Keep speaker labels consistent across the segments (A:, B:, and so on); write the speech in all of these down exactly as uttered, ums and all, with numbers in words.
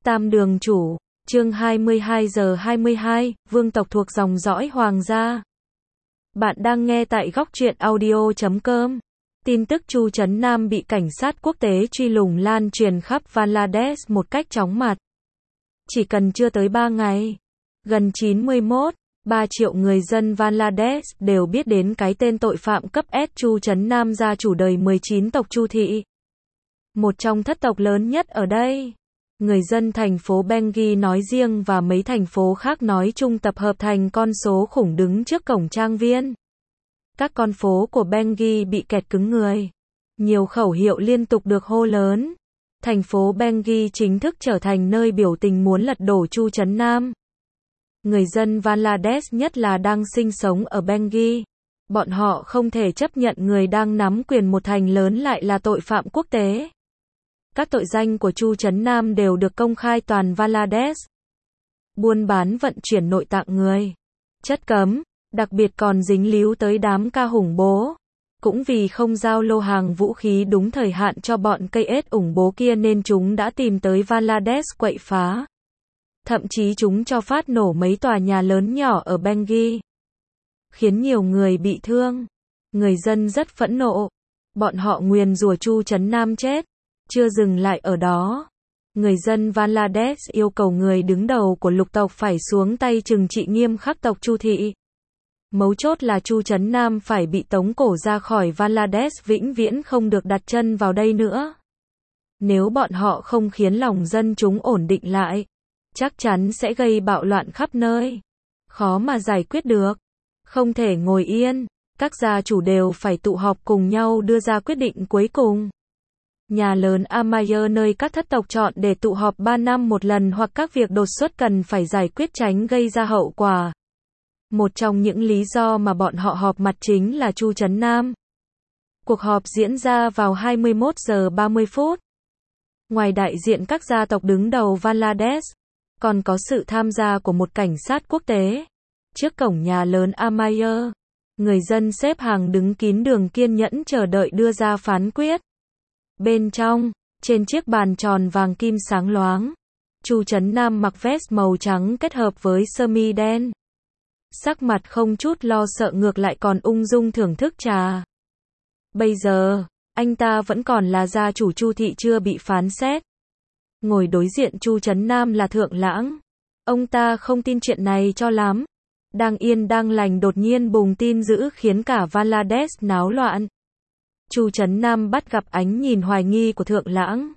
A: Tam đường chủ, chương hai mươi hai giờ hai mươi hai, vương tộc thuộc dòng dõi hoàng gia. Bạn đang nghe tại góc truyện audio chấm com. Tin tức Chu Trấn Nam bị cảnh sát quốc tế truy lùng lan truyền khắp Bangladesh một cách chóng mặt. Chỉ cần chưa tới ba ngày, gần chín mươi mốt phẩy ba triệu người dân Bangladesh đều biết đến cái tên tội phạm cấp S Chu Trấn Nam, gia chủ đời mười chín tộc Chu thị. Một trong thất tộc lớn nhất ở đây. Người dân thành phố Bengi nói riêng và mấy thành phố khác nói chung tập hợp thành con số khủng đứng trước cổng trang viên. Các con phố của Bengi bị kẹt cứng người. Nhiều khẩu hiệu liên tục được hô lớn. Thành phố Bengi chính thức trở thành nơi biểu tình muốn lật đổ Chu Trấn Nam. Người dân Bangladesh nhất là đang sinh sống ở Bengi. Bọn họ không thể chấp nhận người đang nắm quyền một thành lớn lại là tội phạm quốc tế. Các tội danh của Chu Trấn Nam đều được công khai toàn Bangladesh. Buôn bán vận chuyển nội tạng người, chất cấm, đặc biệt còn dính líu tới đám ca khủng bố. Cũng vì không giao lô hàng vũ khí đúng thời hạn cho bọn cây ết ủng bố kia nên chúng đã tìm tới Bangladesh quậy phá. Thậm chí chúng cho phát nổ mấy tòa nhà lớn nhỏ ở Bengi, khiến nhiều người bị thương. Người dân rất phẫn nộ. Bọn họ nguyền rủa Chu Trấn Nam chết. Chưa dừng lại ở đó. Người dân Bangladesh yêu cầu người đứng đầu của lục tộc phải xuống tay trừng trị nghiêm khắc tộc Chu thị. Mấu chốt là Chu Trấn Nam phải bị tống cổ ra khỏi Bangladesh, vĩnh viễn không được đặt chân vào đây nữa. Nếu bọn họ không khiến lòng dân chúng ổn định lại, chắc chắn sẽ gây bạo loạn khắp nơi. Khó mà giải quyết được. Không thể ngồi yên. Các gia chủ đều phải tụ họp cùng nhau đưa ra quyết định cuối cùng. Nhà lớn Amayer nơi các thất tộc chọn để tụ họp ba năm một lần hoặc các việc đột xuất cần phải giải quyết tránh gây ra hậu quả. Một trong những lý do mà bọn họ họp mặt chính là Chu Trấn Nam. Cuộc họp diễn ra vào hai mươi mốt giờ ba mươi phút. Ngoài đại diện các gia tộc đứng đầu Bangladesh, còn có sự tham gia của một cảnh sát quốc tế. Trước cổng nhà lớn Amayer, người dân xếp hàng đứng kín đường kiên nhẫn chờ đợi đưa ra phán quyết. Bên trong, trên chiếc bàn tròn vàng kim sáng loáng, Chu Trấn Nam mặc vest màu trắng kết hợp với sơ mi đen. Sắc mặt không chút lo sợ, ngược lại còn ung dung thưởng thức trà. Bây giờ, anh ta vẫn còn là gia chủ Chu thị chưa bị phán xét. Ngồi đối diện Chu Trấn Nam là Thượng Lãng. Ông ta không tin chuyện này cho lắm. Đang yên đang lành đột nhiên bùng tin dữ khiến cả Bangladesh náo loạn. Chu Trấn Nam bắt gặp ánh nhìn hoài nghi của Thượng Lãng.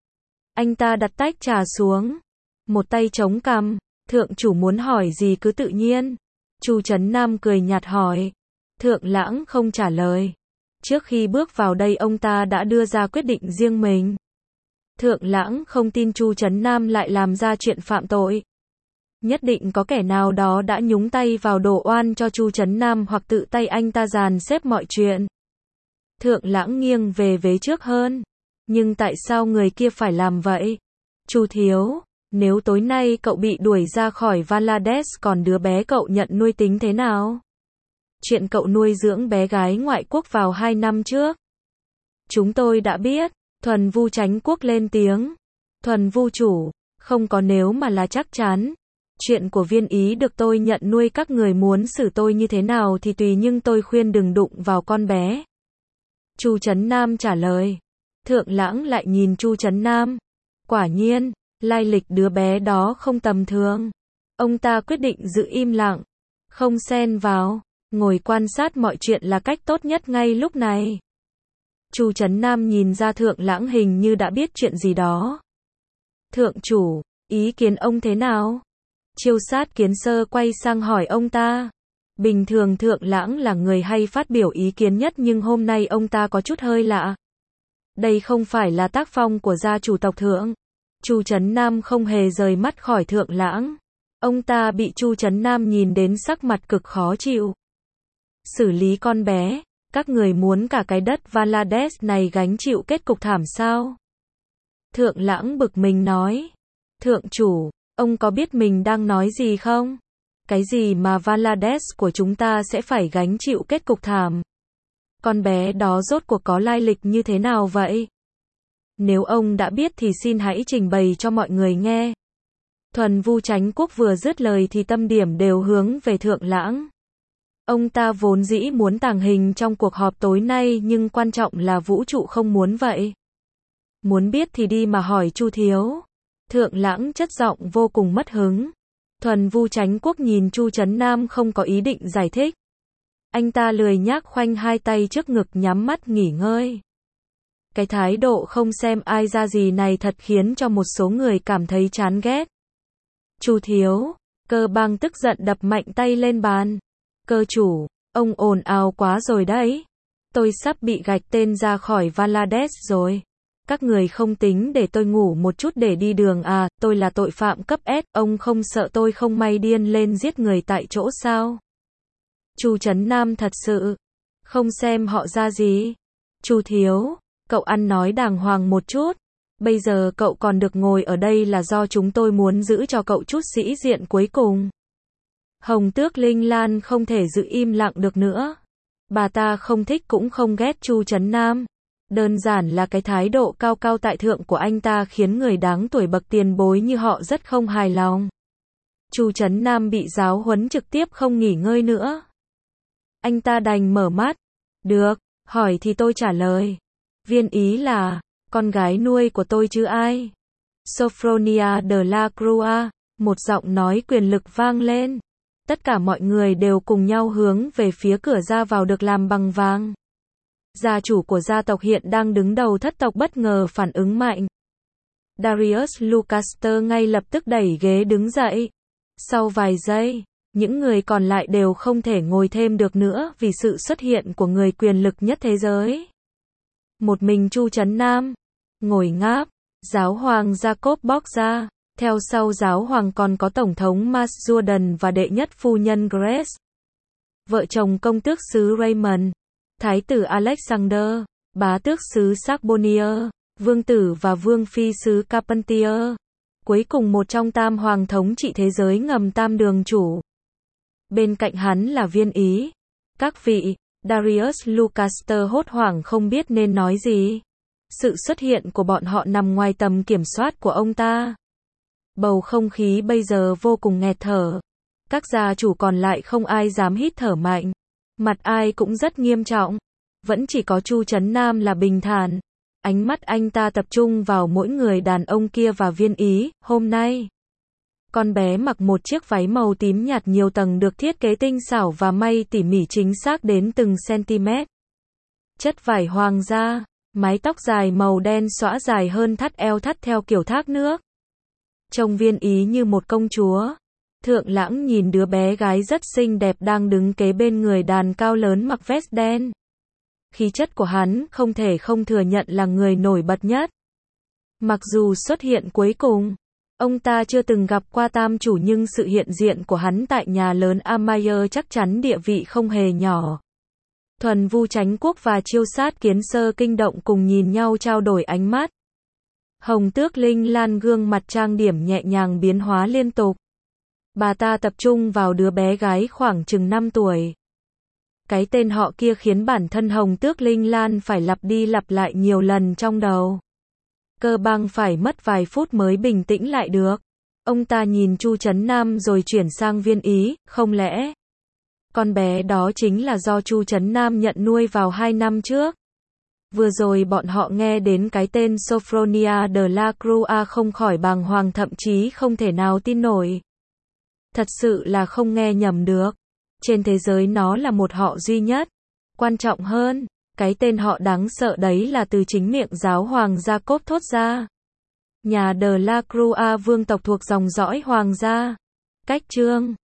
A: Anh ta đặt tách trà xuống, một tay chống cằm. Thượng chủ muốn hỏi gì cứ tự nhiên. Chu Trấn Nam cười nhạt hỏi. Thượng Lãng không trả lời. Trước khi bước vào đây ông ta đã đưa ra quyết định riêng mình. Thượng Lãng không tin Chu Trấn Nam lại làm ra chuyện phạm tội. Nhất định có kẻ nào đó đã nhúng tay vào đổ oan cho Chu Trấn Nam hoặc tự tay anh ta dàn xếp mọi chuyện. Thượng Lãng nghiêng về vế trước hơn. Nhưng tại sao người kia phải làm vậy? Chu thiếu, nếu tối nay cậu bị đuổi ra khỏi Bangladesh còn đứa bé cậu nhận nuôi tính thế nào? Chuyện cậu nuôi dưỡng bé gái ngoại quốc vào hai năm trước. Chúng tôi đã biết. Thuần Vu Chánh Quốc lên tiếng. Thuần Vu chủ, không có nếu mà là chắc chắn. Chuyện của Viên Ý được tôi nhận nuôi, các người muốn xử tôi như thế nào thì tùy, nhưng tôi khuyên đừng đụng vào con bé. Chu Trấn Nam trả lời. Thượng Lãng lại nhìn Chu Trấn Nam. Quả nhiên, lai lịch đứa bé đó không tầm thường. Ông ta quyết định giữ im lặng, không xen vào, ngồi quan sát mọi chuyện là cách tốt nhất ngay lúc này. Chu Trấn Nam nhìn ra Thượng Lãng hình như đã biết chuyện gì đó. Thượng chủ, ý kiến ông thế nào? Chiêu Sát Kiến Sơ quay sang hỏi ông ta. Bình thường Thượng Lãng là người hay phát biểu ý kiến nhất, nhưng hôm nay ông ta có chút hơi lạ. Đây không phải là tác phong của gia chủ tộc Thượng. Chu Trấn Nam không hề rời mắt khỏi Thượng Lãng. Ông ta bị Chu Trấn Nam nhìn đến sắc mặt cực khó chịu. Xử lý con bé, các người muốn cả cái đất Bangladesh này gánh chịu kết cục thảm sao? Thượng Lãng bực mình nói. Thượng chủ, ông có biết mình đang nói gì không? Cái gì mà Bangladesh của chúng ta sẽ phải gánh chịu kết cục thảm? Con bé đó rốt cuộc có lai lịch như thế nào vậy? Nếu ông đã biết thì xin hãy trình bày cho mọi người nghe. Thuần Vu Chánh Quốc vừa dứt lời thì tâm điểm đều hướng về Thượng Lãng. Ông ta vốn dĩ muốn tàng hình trong cuộc họp tối nay nhưng quan trọng là vũ trụ không muốn vậy. Muốn biết thì đi mà hỏi Chu thiếu. Thượng Lãng chất giọng vô cùng mất hứng. Thuần Vu Chánh Quốc nhìn Chu Trấn Nam không có ý định giải thích. Anh ta lười nhác khoanh hai tay trước ngực nhắm mắt nghỉ ngơi. Cái thái độ không xem ai ra gì này thật khiến cho một số người cảm thấy chán ghét. Chu thiếu, Cơ Bang tức giận đập mạnh tay lên bàn. Cơ chủ, ông ồn ào quá rồi đấy. Tôi sắp bị gạch tên ra khỏi Valadesh rồi. Các người không tính để tôi ngủ một chút để đi đường à, tôi là tội phạm cấp S, ông không sợ tôi không may điên lên giết người tại chỗ sao? Chu Trấn Nam thật sự không xem họ ra gì. Chu thiếu, cậu ăn nói đàng hoàng một chút. Bây giờ cậu còn được ngồi ở đây là do chúng tôi muốn giữ cho cậu chút sĩ diện cuối cùng. Hồng Tước Linh Lan không thể giữ im lặng được nữa. Bà ta không thích cũng không ghét Chu Trấn Nam. Đơn giản là cái thái độ cao cao tại thượng của anh ta khiến người đáng tuổi bậc tiền bối như họ rất không hài lòng. Chu Trấn Nam bị giáo huấn trực tiếp không nghỉ ngơi nữa. Anh ta đành mở mắt. Được, hỏi thì tôi trả lời. Viên ý là con gái nuôi của tôi chứ ai. Sophronia de la Crua, một giọng nói quyền lực vang lên. Tất cả mọi người đều cùng nhau hướng về phía cửa ra vào được làm bằng vàng. Gia chủ của gia tộc hiện đang đứng đầu thất tộc bất ngờ phản ứng mạnh. Darius Lucaster ngay lập tức đẩy ghế đứng dậy. Sau vài giây, những người còn lại đều không thể ngồi thêm được nữa vì sự xuất hiện của người quyền lực nhất thế giới. Một mình Chu Trấn Nam ngồi ngáp, giáo hoàng Jacob bóc ra, theo sau giáo hoàng còn có tổng thống Mas Jordan và đệ nhất phu nhân Grace. Vợ chồng công tước xứ Raymond, thái tử Alexander, bá tước xứ Saxonia, vương tử và vương phi xứ Carpentier. Cuối cùng một trong tam hoàng thống trị thế giới ngầm tam đường chủ. Bên cạnh hắn là Viên ý. Các vị, Darius Lucaster hốt hoảng không biết nên nói gì. Sự xuất hiện của bọn họ nằm ngoài tầm kiểm soát của ông ta. Bầu không khí bây giờ vô cùng nghẹt thở. Các gia chủ còn lại không ai dám hít thở mạnh. Mặt ai cũng rất nghiêm trọng. Vẫn chỉ có Chu Trấn Nam là bình thản. Ánh mắt anh ta tập trung vào mỗi người đàn ông kia và Viên ý. Hôm nay, con bé mặc một chiếc váy màu tím nhạt nhiều tầng được thiết kế tinh xảo và may tỉ mỉ chính xác đến từng cm. Chất vải hoàng gia, mái tóc dài màu đen xõa dài hơn thắt eo thắt theo kiểu thác nước. Trông Viên ý như một công chúa. Thượng Lãng nhìn đứa bé gái rất xinh đẹp đang đứng kế bên người đàn cao lớn mặc vest đen. Khí chất của hắn không thể không thừa nhận là người nổi bật nhất. Mặc dù xuất hiện cuối cùng, ông ta chưa từng gặp qua tam chủ nhưng sự hiện diện của hắn tại nhà lớn Amayer chắc chắn địa vị không hề nhỏ. Thuần Vu Chánh Quốc và Chiêu Sát Kiến Sơ Kinh Động cùng nhìn nhau trao đổi ánh mắt. Hồng Tước Linh Lan gương mặt trang điểm nhẹ nhàng biến hóa liên tục. Bà ta tập trung vào đứa bé gái khoảng chừng năm tuổi. Cái tên họ kia khiến bản thân Hồng Tước Linh Lan phải lặp đi lặp lại nhiều lần trong đầu. Cơ Bang phải mất vài phút mới bình tĩnh lại được. Ông ta nhìn Chu Trấn Nam rồi chuyển sang Viên ý, không lẽ con bé đó chính là do Chu Trấn Nam nhận nuôi vào hai năm trước? Vừa rồi bọn họ nghe đến cái tên Sophronia de la Crua không khỏi bàng hoàng thậm chí không thể nào tin nổi. Thật sự là không nghe nhầm được. Trên thế giới nó là một họ duy nhất. Quan trọng hơn, cái tên họ đáng sợ đấy là từ chính miệng giáo hoàng Jacob thốt ra. Nhà de la Crua vương tộc thuộc dòng dõi hoàng gia. Cách chương